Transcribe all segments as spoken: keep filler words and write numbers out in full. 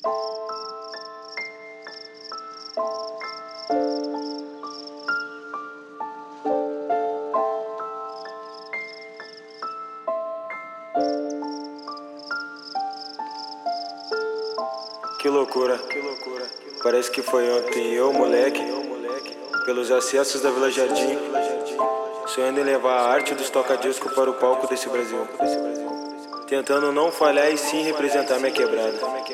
Que loucura, que loucura. Parece que foi ontem eu, moleque, pelos acessos da Vila Jardim, sonhando em levar a arte dos toca-disco para o palco desse Brasil, tentando não falhar e sim representar minha quebrada.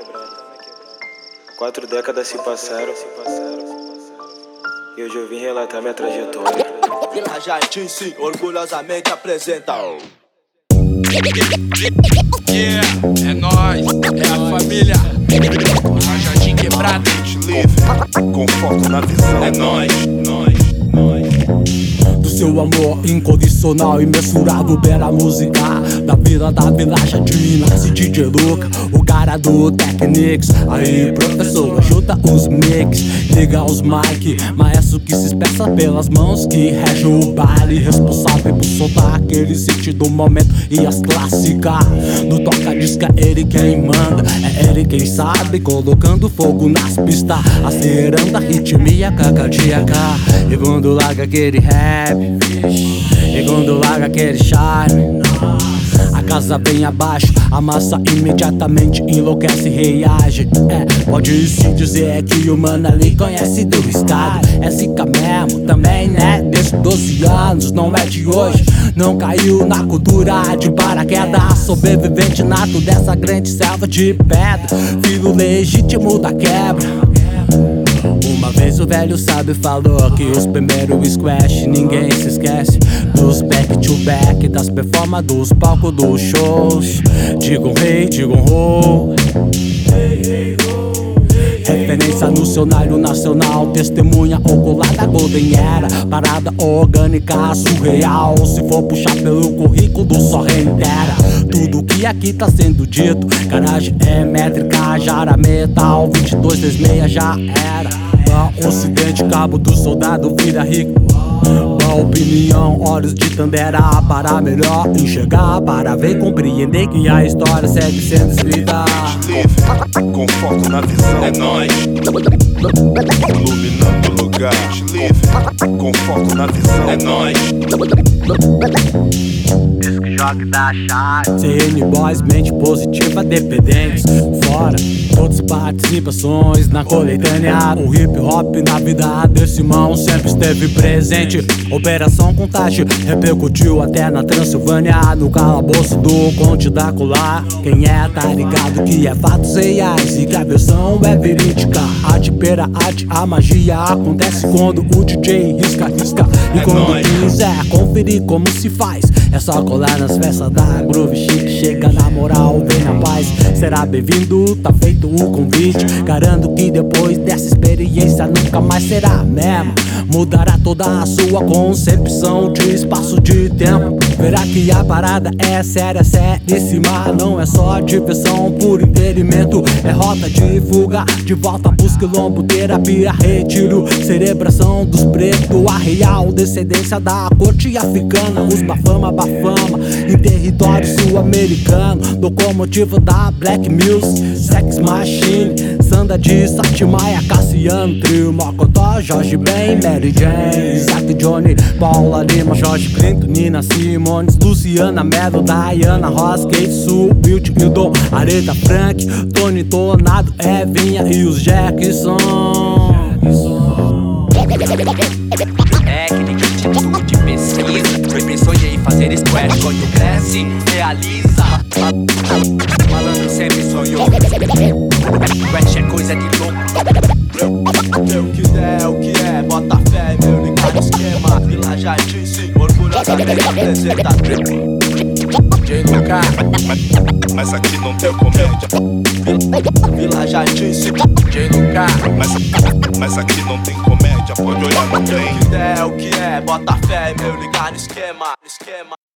Quatro décadas se passaram e hoje eu vim relatar minha trajetória. Vila Jardim sim, orgulhosamente apresenta. Yeah, é nóis, é a família. Vila Jardim quebrada, livre, conforto na visão. é nóis, nóis, nóis. Do seu amor incondicional, imensurável pela música da vila da Vila Jardim. Nasce D J Luca, o cara do Technics. Aí professor, ajuda os mix, liga os mic, maestro que se expressa pelas mãos, que rege o baile, responsável por soltar aquele sítio do momento e as clássicas. No toca-disco é ele quem manda, é ele quem sabe, colocando fogo nas pistas, acelerando a ritmia cardíaca. E quando larga aquele rap, e quando larga aquele charme, a casa vem abaixo, a massa imediatamente enlouquece e reage. É, pode-se dizer que o mano ali conhece do estado. É zica mesmo também, né? Desde doze anos, não é de hoje. Não caiu na cultura de paraquedas, sobrevivente nato dessa grande selva de pedra, filho legítimo da quebra. Uma vez o velho sábio falou que os primeiros squash ninguém se esquece dos back to back, das performances, dos palcos, dos shows. Digam rei, digam roll. Referência no cenário nacional, testemunha ocular da Golden Era, parada orgânica surreal. Se for puxar pelo currículo só reitera tudo que aqui tá sendo dito. Garagem é métrica, jara metal, vinte e dois sessenta e seis já era. Ocidente, cabo do soldado vira rico. Boa opinião, olhos de Tandera, para melhor enxergar, para ver, compreender que a história segue sendo escrita. Livre, conforto na visão. É nóis, Iluminando o lugar. Livre, conforto na visão. é nóis. Disque jogue da chave. C N Boys, mente positiva, dependentes. Fora, todas participações na coletânea. O hip hop na vida desse mão sempre esteve presente. Operação Contágio repercutiu até na Transilvânia, no calabouço do Conde Drácula. Quem é tá ligado que é fatos reais e que a versão é verídica. Arte pera arte, a magia acontece quando o D J risca, risca. E É quando nóis. quiser conferir como se faz, é só colar nas festas da Groove Chic. Chega na moral, vem na paz, será bem-vindo, tá feito o convite. Garanto que depois dessa experiência nunca mais será mesmo. Mudará toda a sua concepção de espaço de tempo. Verá que a parada é séria, seríssima. Não é só diversão por entretenimento, é rota de fuga, de volta pros quilombo, terapia, retiro, cerebração dos pretos, a real descendência da corte africana. Os bafama, bafama, em território sul-americano, locomotivo da Black Music, Sex Machine, Sanda de Satimaia, Cassiano, Trio, Mocotó, Jorge Ben, Mary Jane, Isaac, Johnny, Paula Lima, Jorge Clinton, Nina Simones, Luciana Mello, Diana Ross, Kate Sue, Wilt e o Dom, Aretha Frank, Tony Tornado, Evinha e os Jackson. Técnica, atitude, pesquisa. Foi pensou em fazer squash. Quando cresce, realiza. Falando sempre sonhou. Squash é coisa de louco. Meu que der, o que é, bota fé, meu ligar no esquema. Vila Jardim sim, orgulhosamente apresenta. J Luca, Mas aqui não tem comédia. Vila Jardim sim, J Luca. Mas, mas aqui não tem comédia. Pode olhar, não tem. meu que der, o que é, bota fé, meu ligar no esquema, no esquema.